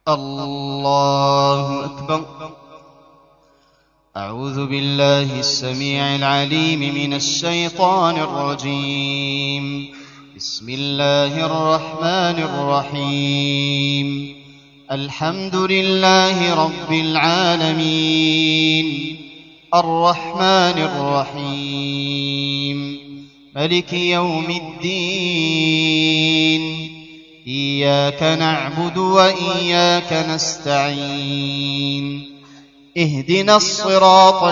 الله أكبر. أعوذ بالله السميع العليم من الشيطان الرجيم. بسم الله الرحمن الرحيم. الحمد لله رب العالمين، الرحمن الرحيم، ملك يوم الدين. إياك نعبد وإياك نستعين. اهدنا الصراط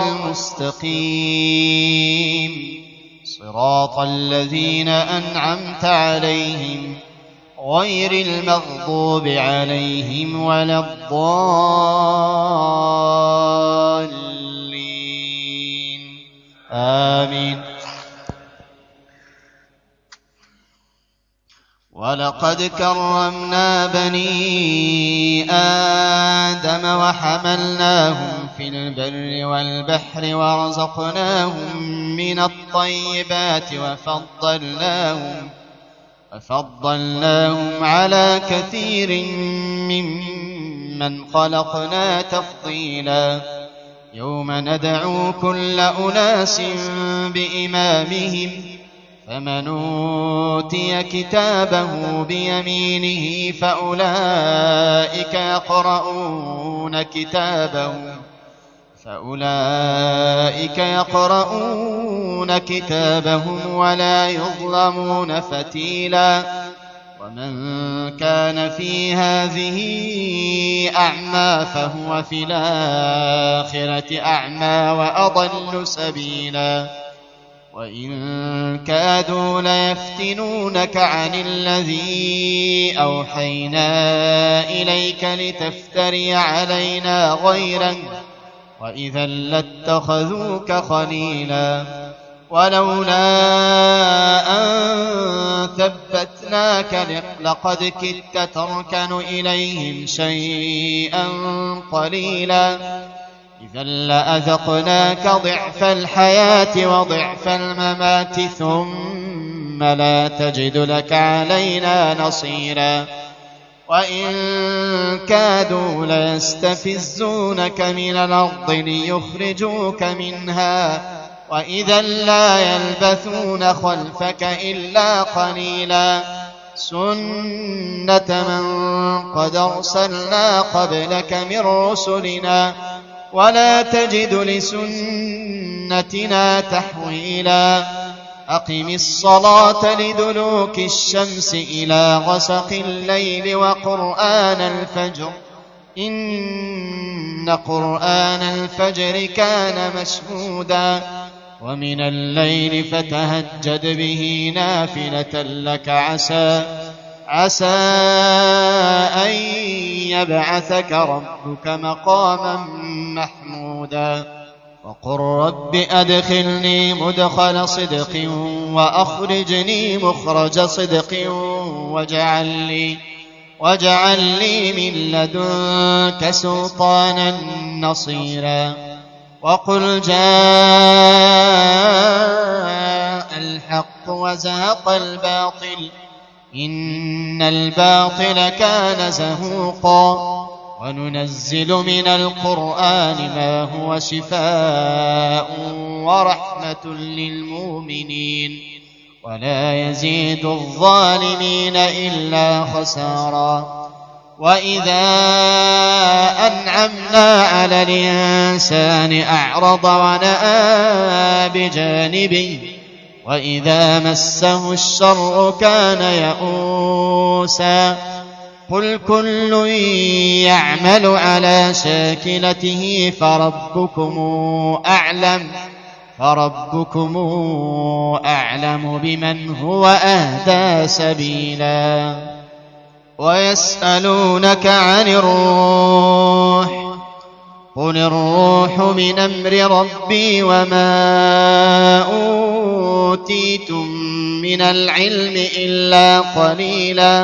المستقيم، صراط الذين أنعمت عليهم غير المغضوب عليهم ولا الضالين. آمين. ولقد كرمنا بني آدم وحملناهم في البر والبحر ورزقناهم من الطيبات وفضلناهم على كثير ممن خلقنا تفضيلا. يوم ندعو كل أناس بإمامهم، فمن أوتي كتابه بيمينه فأولئك يقرؤون كتابهم ولا يظلمون فتيلا. ومن كان في هذه أعمى فهو في الآخرة أعمى وأضل سبيلا. وإن كادوا ليفتنونك عن الذي أوحينا إليك لتفتري علينا غيره، وإذا لاتخذوك خليلا. ولولا أن ثبتناك لقد كدت تركن إليهم شيئا قليلا. إذا لأذقناك ضعف الحياة وضعف الممات ثم لا تجد لك علينا نصيرا. وإن كادوا ليستفزونك من الأرض ليخرجوك منها، وإذا لا يلبثون خلفك إلا قليلا. سنة من قد أرسلنا قبلك من رسلنا، ولا تجد لسنتنا تحويلا. أقم الصلاة لدلوك الشمس إلى غسق الليل وقرآن الفجر، إن قرآن الفجر كان مشهودا. ومن الليل فتهجد به نافلة لك، عسى أن يبعثك ربك مقاما محمودا. وقل رب أدخلني مدخل صدق وأخرجني مخرج صدق واجعل لي من لدنك سلطانا نصيرا. وقل جاء الحق وزهق الباطل، إن الباطل كان زهوقا. وننزل من القرآن ما هو شفاء ورحمة للمؤمنين، ولا يزيد الظالمين إلا خسارا. وإذا أنعمنا على الإنسان أعرض ونأى بجانبه، وإذا مسه الشر كان يئوسا. قل كل يعمل على شاكلته فربكم أعلم بمن هو أهدى سبيلا. ويسألونك عن الروح، قل الروح من أمر ربي وما أوتيتم من العلم إلا قليلا.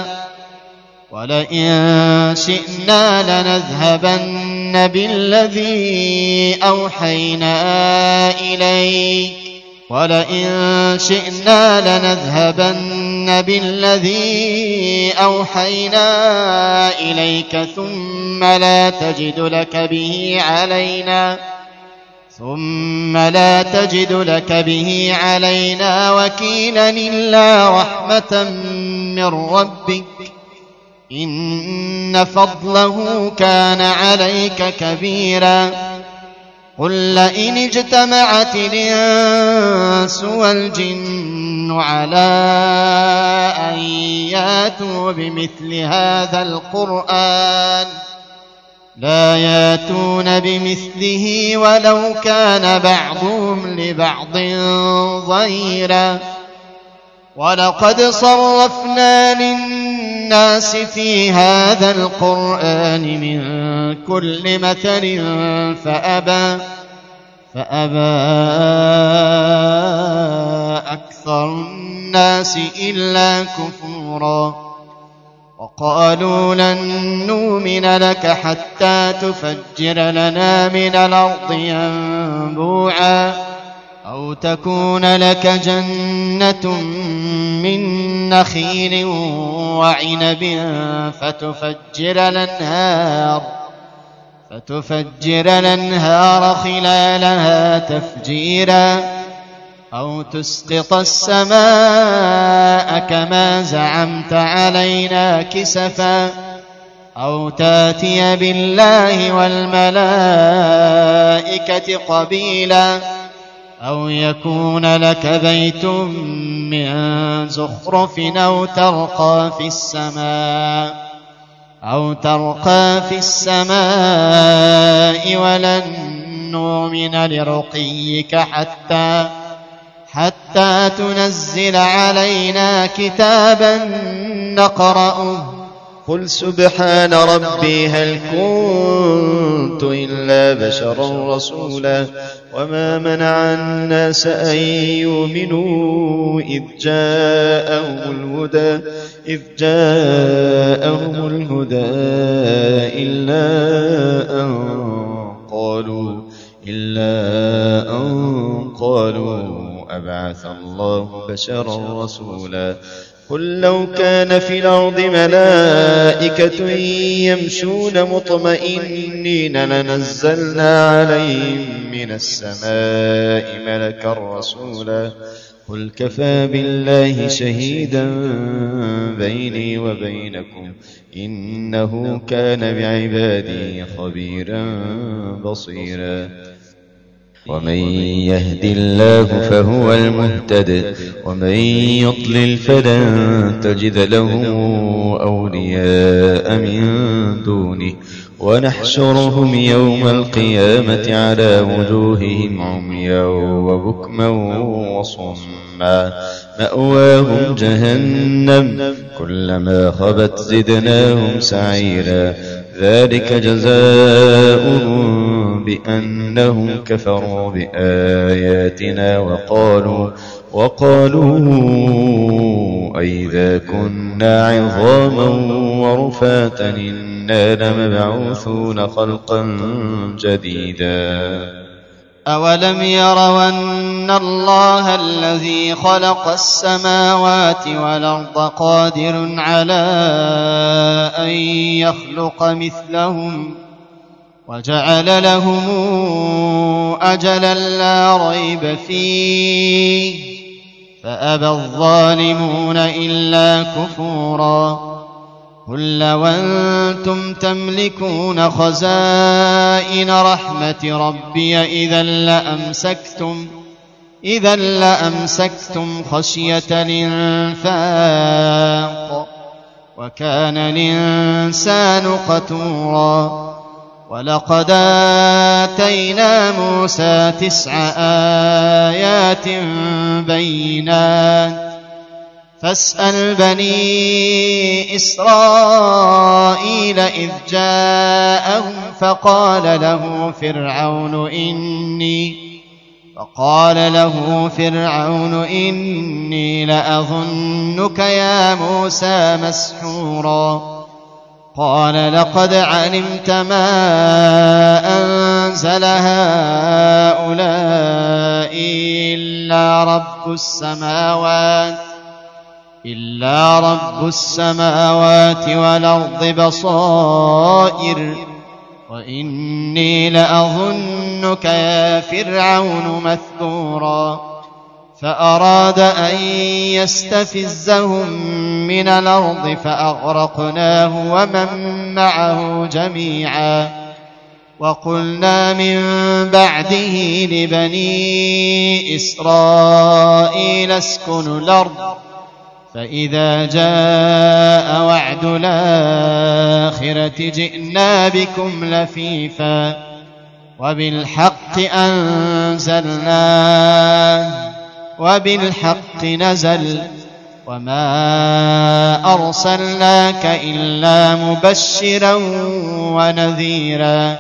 ولئن شئنا لنذهبن بالذي أوحينا إليك، ولئن شئنا لنذهبن بالذي أوحينا إليك ثم لا تجد لك به علينا وكيلا إلا رحمة من ربك إن فضله كان عليك كبيرا قل لئن اجتمعت الإنس والجن على أن ياتوا بمثل هذا القرآن لا ياتون بمثله ولو كان بعضهم لبعض ظهيرا ولقد صرفنا للناس في هذا القرآن من كل مثل فأبى أكثر الناس إلا كفورا وقالوا لن نؤمن لك حتى تفجر لنا من الأرض ينبوعا أو تكون لك جنة من نخيل وعنب فتفجر الأنهار خلالها تفجيرا أو تسقط السماء كما زعمت علينا كسفا أو تاتي بالله والملائكة قبيلا أو يكون لك بيت من زخرف أو ترقى في السماء ولن نؤمن لرقيك حتى تنزل علينا كتابا نقرأه قل سبحان ربي هل كنت إلا بشرا رسولا وما منع الناس أن يؤمنوا إذ جاءهم الهدى إلا أن قالوا أبعث الله بشرا رسولا قل لو كان في الأرض ملائكة يمشون مطمئنين لنزلنا عليهم من السماء ملكا رسولا قل كفى بالله شهيدا بيني وبينكم إنه كان بعبادي خبيرا بصيرا ومن يهد الله فهو المهتد ومن يضلل فلن تجد له أولياء من دونه ونحشرهم يوم القيامة على وجوههم عميا وبكما وصما مأواهم جهنم كلما خبت زدناهم سعيرا ذلك جزاؤهم بأنهم كفروا بآياتنا وقالوا أئذا كنا عظاما ورفاتا إنا لمبعوثون خلقا جديدا أولم يروا أن الله الذي خلق السماوات والأرض قادر على أن يخلق مثلهم وجعل لهم أجلا لا ريب فيه فأبى الظالمون إلا كفورا قل لو أنتم تملكون خزائن رحمة ربي إذا لأمسكتم خشية الإنفاق وكان الإنسان قتورا ولقد آتينا موسى 9 آيات بينات فاسأل بني إسرائيل إذ جاءهم فقال له فرعون إني لأظنك يا موسى مسحورا قال لقد علمت ما أنزل هؤلاء إلا رب السماوات إلا رب السماوات والأرض بصائر وإني لأظنك يا فرعون مثبورا فأراد أن يستفزهم من الأرض فأغرقناه ومن معه جميعا وقلنا من بعده لبني إسرائيل اسكنوا الأرض فإذا جاء وعد الآخرة جئنا بكم لفيفا وبالحق أنزلناه وبالحق نزل وما أرسلناك إلا مبشرا ونذيرا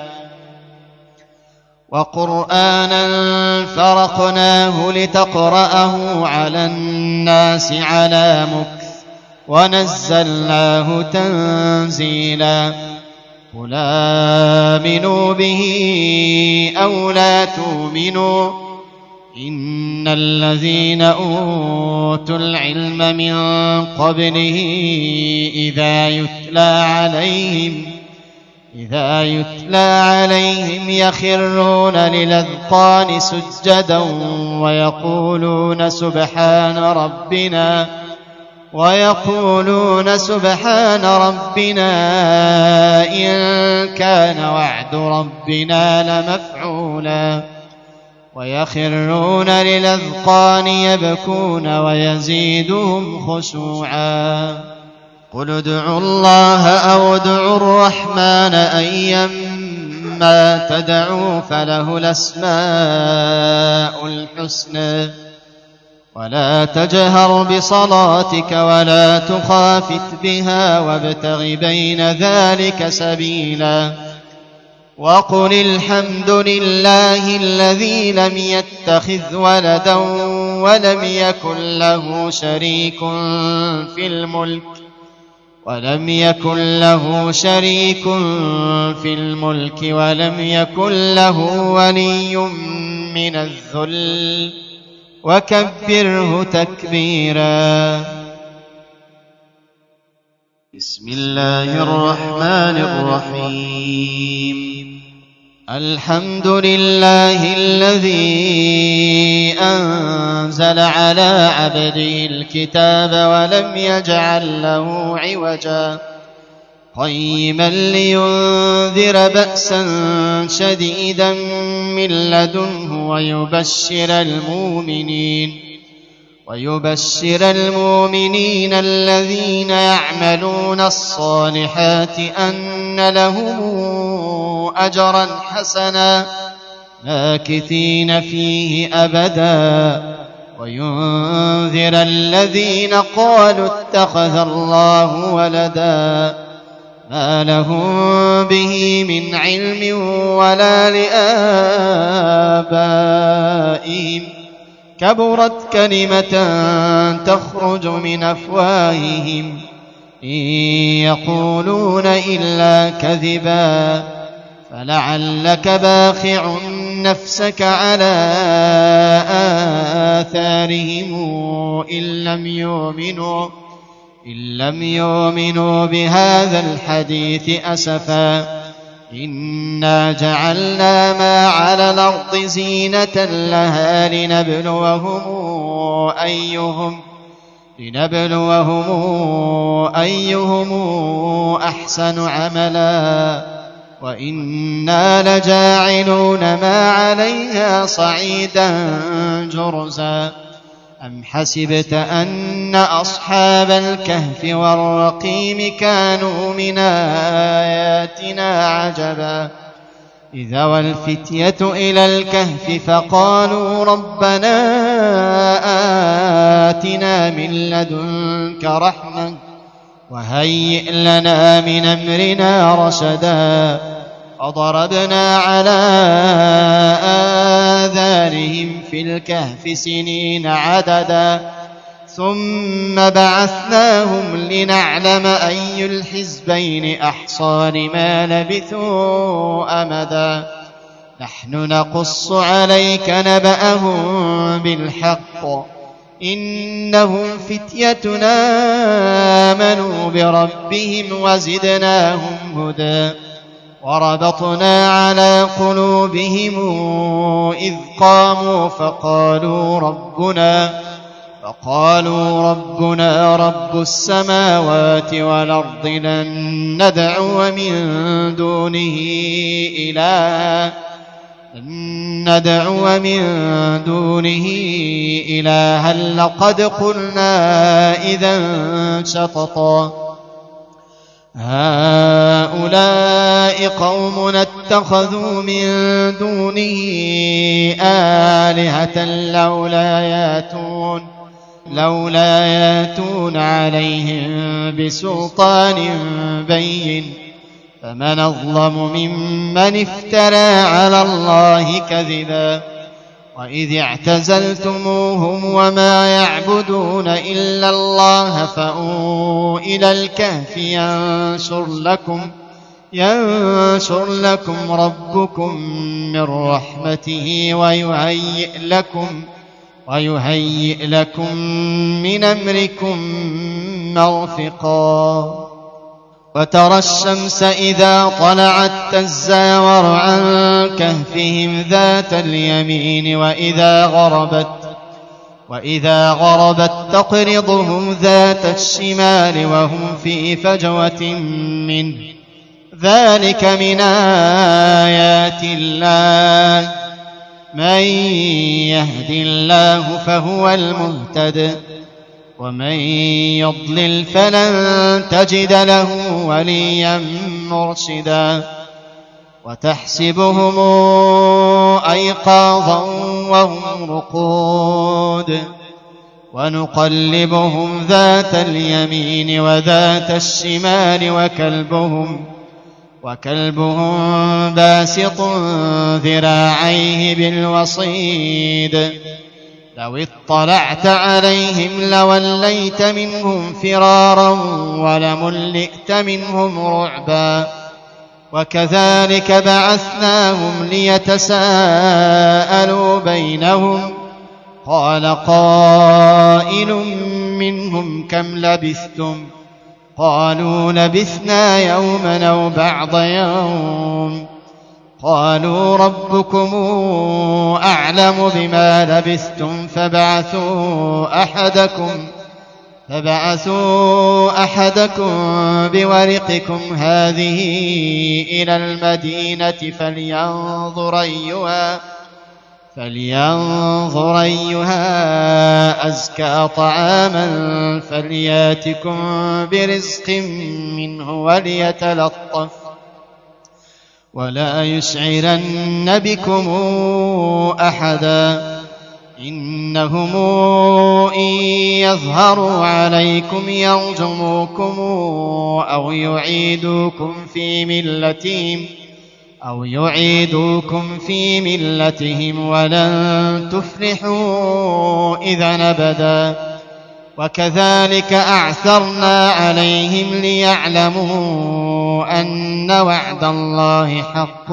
وقرآنا فرقناه لتقرأه على الناس على مكث ونزلناه تنزيلا قل آمنوا به أو لا تؤمنوا إن الذين أوتوا العلم من قبله إذا يتلى عليهم يخرون للأذقان سجدا ويقولون سبحان ربنا إن كان وعد ربنا لمفعولا ويخرون للأذقان يبكون ويزيدهم خشوعا قل ادعوا الله أو ادعوا الرحمن أيما تدعوا فله الأسماء الحسنى ولا تجهر بصلاتك ولا تخافت بها وابتغ بين ذلك سبيلا وقل الحمد لله الذي لم يتخذ ولدا ولم يكن له شريك في الملك ولم يكن له ولي من الذل وكبره تكبيرا بسم الله الرحمن الرحيم الحمد لله الذي أنزل على عبده الكتاب ولم يجعل له عوجا قيما لينذر بأسا شديدا من لدنه ويبشر المؤمنين الذين يعملون الصالحات أن لهم أجرا حسنا ماكثين فيه أبدا وينذر الذين قالوا اتخذ الله ولدا ما لهم به من علم ولا لآبائهم كبرت كلمة تخرج من أفواههم إن يقولون إلا كذبا فلعلك باخع نفسك على آثارهم إن لم يؤمنوا بهذا الحديث أسفا إنا جعلنا ما على الأرض زينة لها لنبلوهم أيهم أحسن عملا وإنا لجاعلون ما عليها صعيدا جرزا أم حسبت أن أصحاب الكهف والرقيم كانوا من آياتنا عجبا إذا والفتية إلى الكهف فقالوا ربنا آتنا من لدنك رحمة وهيئ لنا من أمرنا رشدا فضربنا على آذانهم في الكهف سنين عددا ثم بعثناهم لنعلم أي الحزبين أحصى لما لبثوا أمدا نحن نقص عليك نبأهم بالحق إنهم فتية آمنوا بربهم وزدناهم هدى وربطنا على قلوبهم إذ قاموا فقالوا ربنا رب السماوات والأرض لن ندعو من دونه إلها لقد قلنا إذا شططا هؤلاء قوم اتخذوا من دونه آلهة لولا ياتون عليهم بسلطان بين فمن أظلم ممن افترى على الله كذبا وإذ اعتزلتموهم وما يعبدون إلا الله فأووا إلى الكهف ينشر لكم ربكم من رحمته ويهيئ لكم من أمركم مرفقا وترى الشمس إذا طلعت تزاور عن كهفهم ذات اليمين وإذا غربت تقرضهم ذات الشمال وهم في فجوة منه ذلك من آيات الله من يهد الله فهو المهتد ومن يضلل فلن تجد له وليا مرشدا وتحسبهم أيقاظا وهم رقود ونقلبهم ذات اليمين وذات الشمال وكلبهم باسط ذراعيه بالوصيد لو اطلعت عليهم لوليت منهم فرارا ولملئت منهم رعبا وكذلك بعثناهم ليتساءلوا بينهم قال قائل منهم كم لبثتم قالوا لبثنا يوما أو بعض يوم قالوا ربكم أعلم بما لبثتم فبعثوا أحدكم بورقكم هذه إلى المدينة فلينظر أيها أزكى طعاما فلياتكم برزق منه وليتلطف ولا يشعرن بكم أحدا إنهم إن يظهروا عليكم يرجموكم أو يعيدوكم في ملتهم ولن تفلحوا إذا أبدا وكذلك أعثرنا عليهم ليعلموا أن وعد الله حق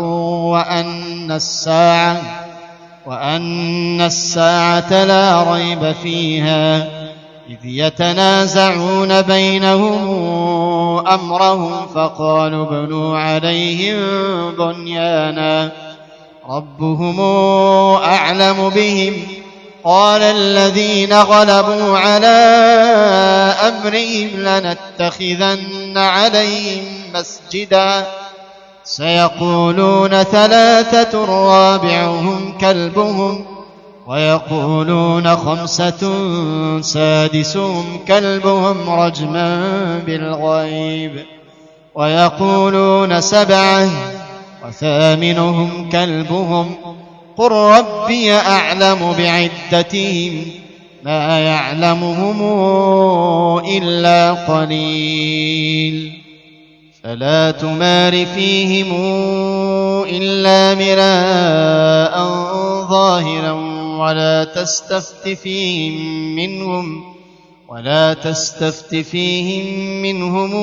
وأن الساعة لا ريب فيها إذ يتنازعون بينهم أمرهم فقالوا ابنوا عليهم بنيانا ربهم أعلم بهم قال الذين غلبوا على أمرهم لنتخذن عليهم مسجدا سيقولون 3 رابعهم كلبهم ويقولون 5 سادسهم كلبهم رجما بالغيب ويقولون 7 وثامنهم كلبهم قل ربي أعلم بعدتهم ما يعلمهم إلا قليل فلا تمار فيهم إلا مراء ظاهرا ولا تستفت فيهم منهم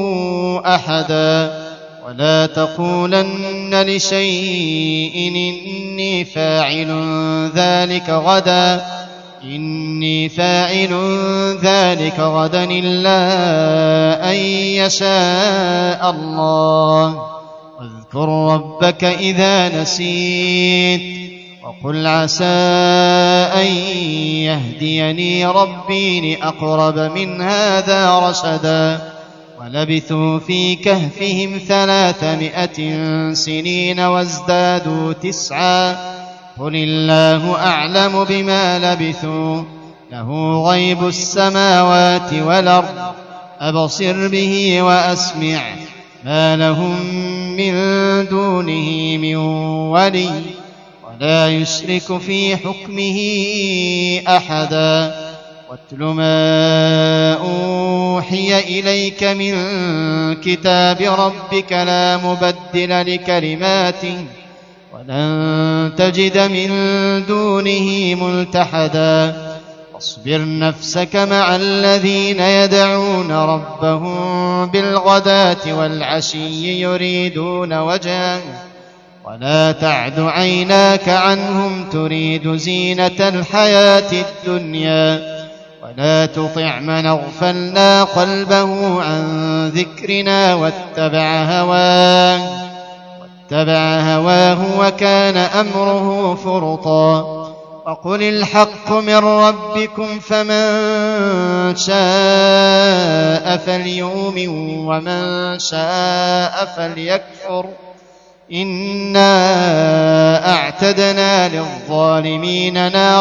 أحدا ولا تقولن لشيء إني فاعل ذلك غدا إني فاعل ذلك غدا إلا أن يشاء الله واذكر ربك إذا نسيت وقل عسى أن يهديني ربي لأقرب من هذا رشدا ولبثوا في كهفهم 300 سنين وازدادوا 9 قل الله أعلم بما لبثوا له غيب السماوات والأرض أبصر به وأسمع ما لهم من دونه من ولي ولا يشرك في حكمه أحدا واتل ما أوحي إليك من كتاب ربك لا مبدل لكلماته ولن تجد من دونه ملتحدا واصبر نفسك مع الذين يدعون ربهم بالغداة والعشي يريدون وجهه ولا تعد عيناك عنهم تريد زينة الحياة الدنيا ولا تطع من أغفلنا قلبه عن ذكرنا واتبع هواه وكان أمره فرطا وقل الحق من ربكم فمن شاء فليؤمن ومن شاء فليكفر إنا أعتدنا للظالمين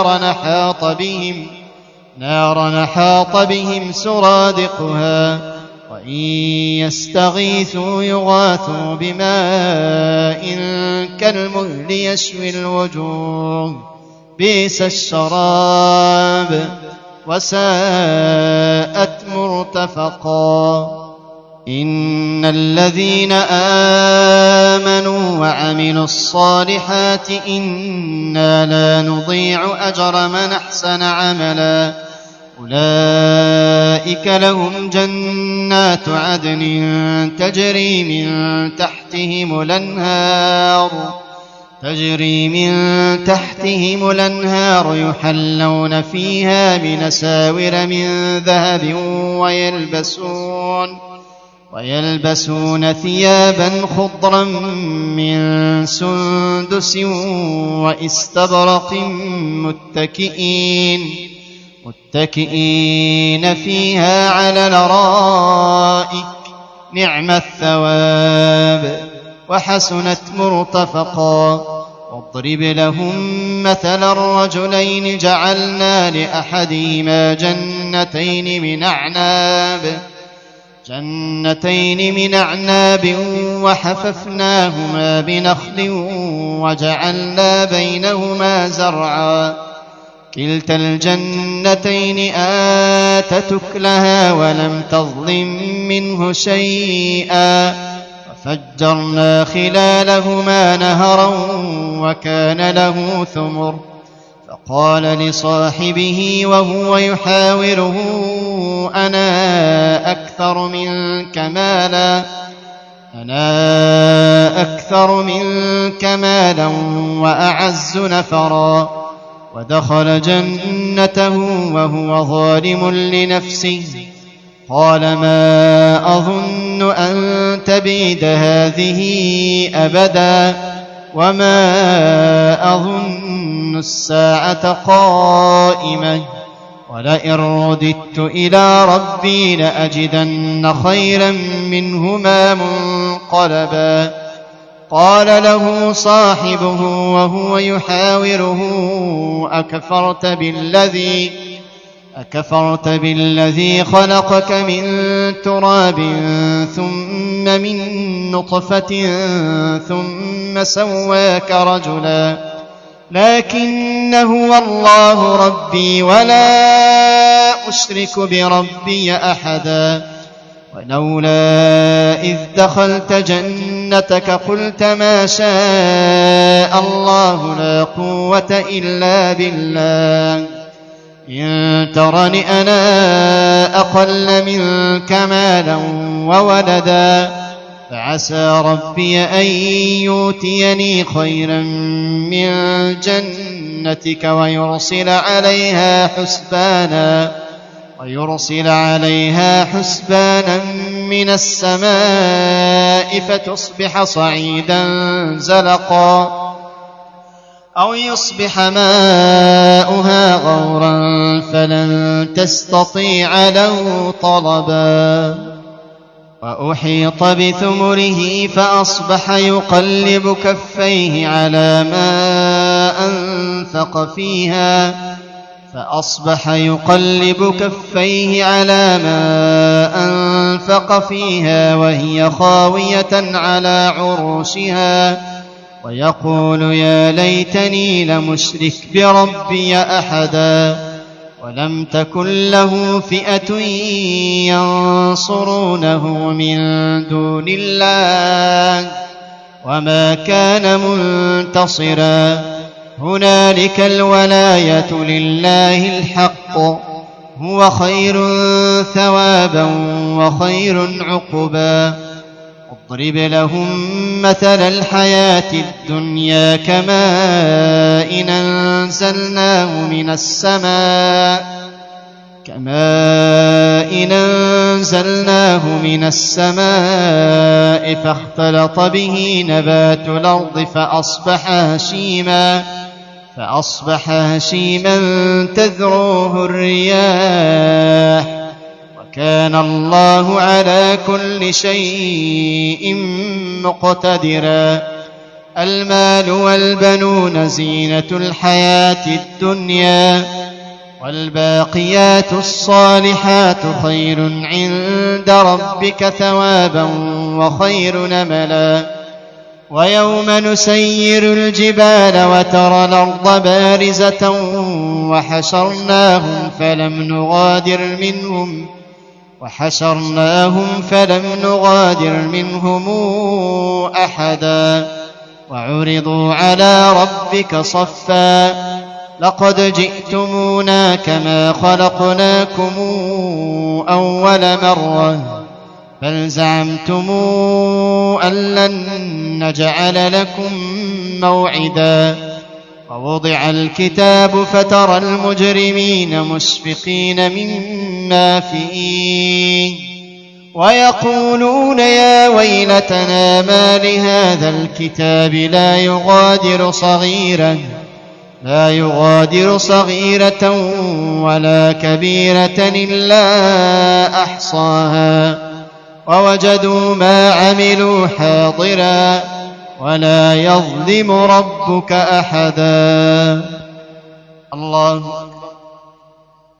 نارا أحاط بهم سرادقها وإن يستغيثوا يغاثوا بماء كالمهل يشوي الوجوه بئس الشراب وساءت مرتفقا إن الذين آمنوا وعملوا الصالحات إنا لا نضيع أجر من أحسن عملا أولئك لهم جنات عدن تجري من تحتهم الأنهار يحلون فيها من أساور من ذهب ويلبسون ثيابا خضرا من سندس وإستبرق متكئين فيها على الأرائك نعم الثواب وحسنت مرتفقا واضرب لهم مثل الرجلين جعلنا لأحدهما جنتين من أعناب وحففناهما بنخل وجعلنا بينهما زرعا كلتا الجنتين آتت أكلها ولم تظلم منه شيئا وفجرنا خلالهما نهرا وكان له ثمر فقال لصاحبه وهو يحاوره أنا أكثر منك مالا وأعز نفرا ودخل جنته وهو ظالم لنفسه قال ما أظن أن تبيد هذه أبدا وما أظن الساعة قائمة ولئن رددت إلى ربي لأجدن خيرا منهما منقلبا قال له صاحبه وهو يحاوره أكفرت بالذي خلقك من تراب ثم من نطفة ثم سواك رجلا لكن هو الله ربي ولا أشرك بربي أحدا ولولا إذ دخلت جنتك قلت ما شاء الله لا قوة إلا بالله إن ترني أنا أقل منك مالا وولدا فعسى ربي أن يؤتيني خيرا من جنتك ويرسل عليها حسبانا من السماء فتصبح صعيدا زلقا أو يصبح ماؤها غورا فلن تستطيع له طلبا وأحيط بثمره فأصبح يقلب كفيه على ما أنفق فيها وهي خاوية على عروشها ويقول يا ليتني لمشرك بربي أحدا ولم تكن له فئة ينصرونه من دون الله وما كان منتصرا هنالك الولاية لله الحق هو خير ثوابا وخير عقبا اضرب لهم مثل الحياة الدنيا كماء أنزلناه من السماء فاختلط به نبات الأرض فأصبح هشيما تذروه الرياح وكان الله على كل شيء مقتدرا المال والبنون زينة الحياة الدنيا والباقيات الصالحات خير عند ربك ثوابا وخير نملا ويوم نسير الجبال وترى الأرض بارزة وحشرناهم فلم نغادر منهم أحدا وعرضوا على ربك صفا لقد جئتمونا كما خلقناكم أول مرة بل زعمتم أن لن نجعل لكم موعدا ووضع الكتاب فترى المجرمين مشفقين مما فيه ويقولون يا ويلتنا ما لهذا الكتاب لا يغادر صغيرة ولا كبيرة إلا أحصاها ووجدوا ما عملوا حاضرا ولا يظلم ربك أحدا الله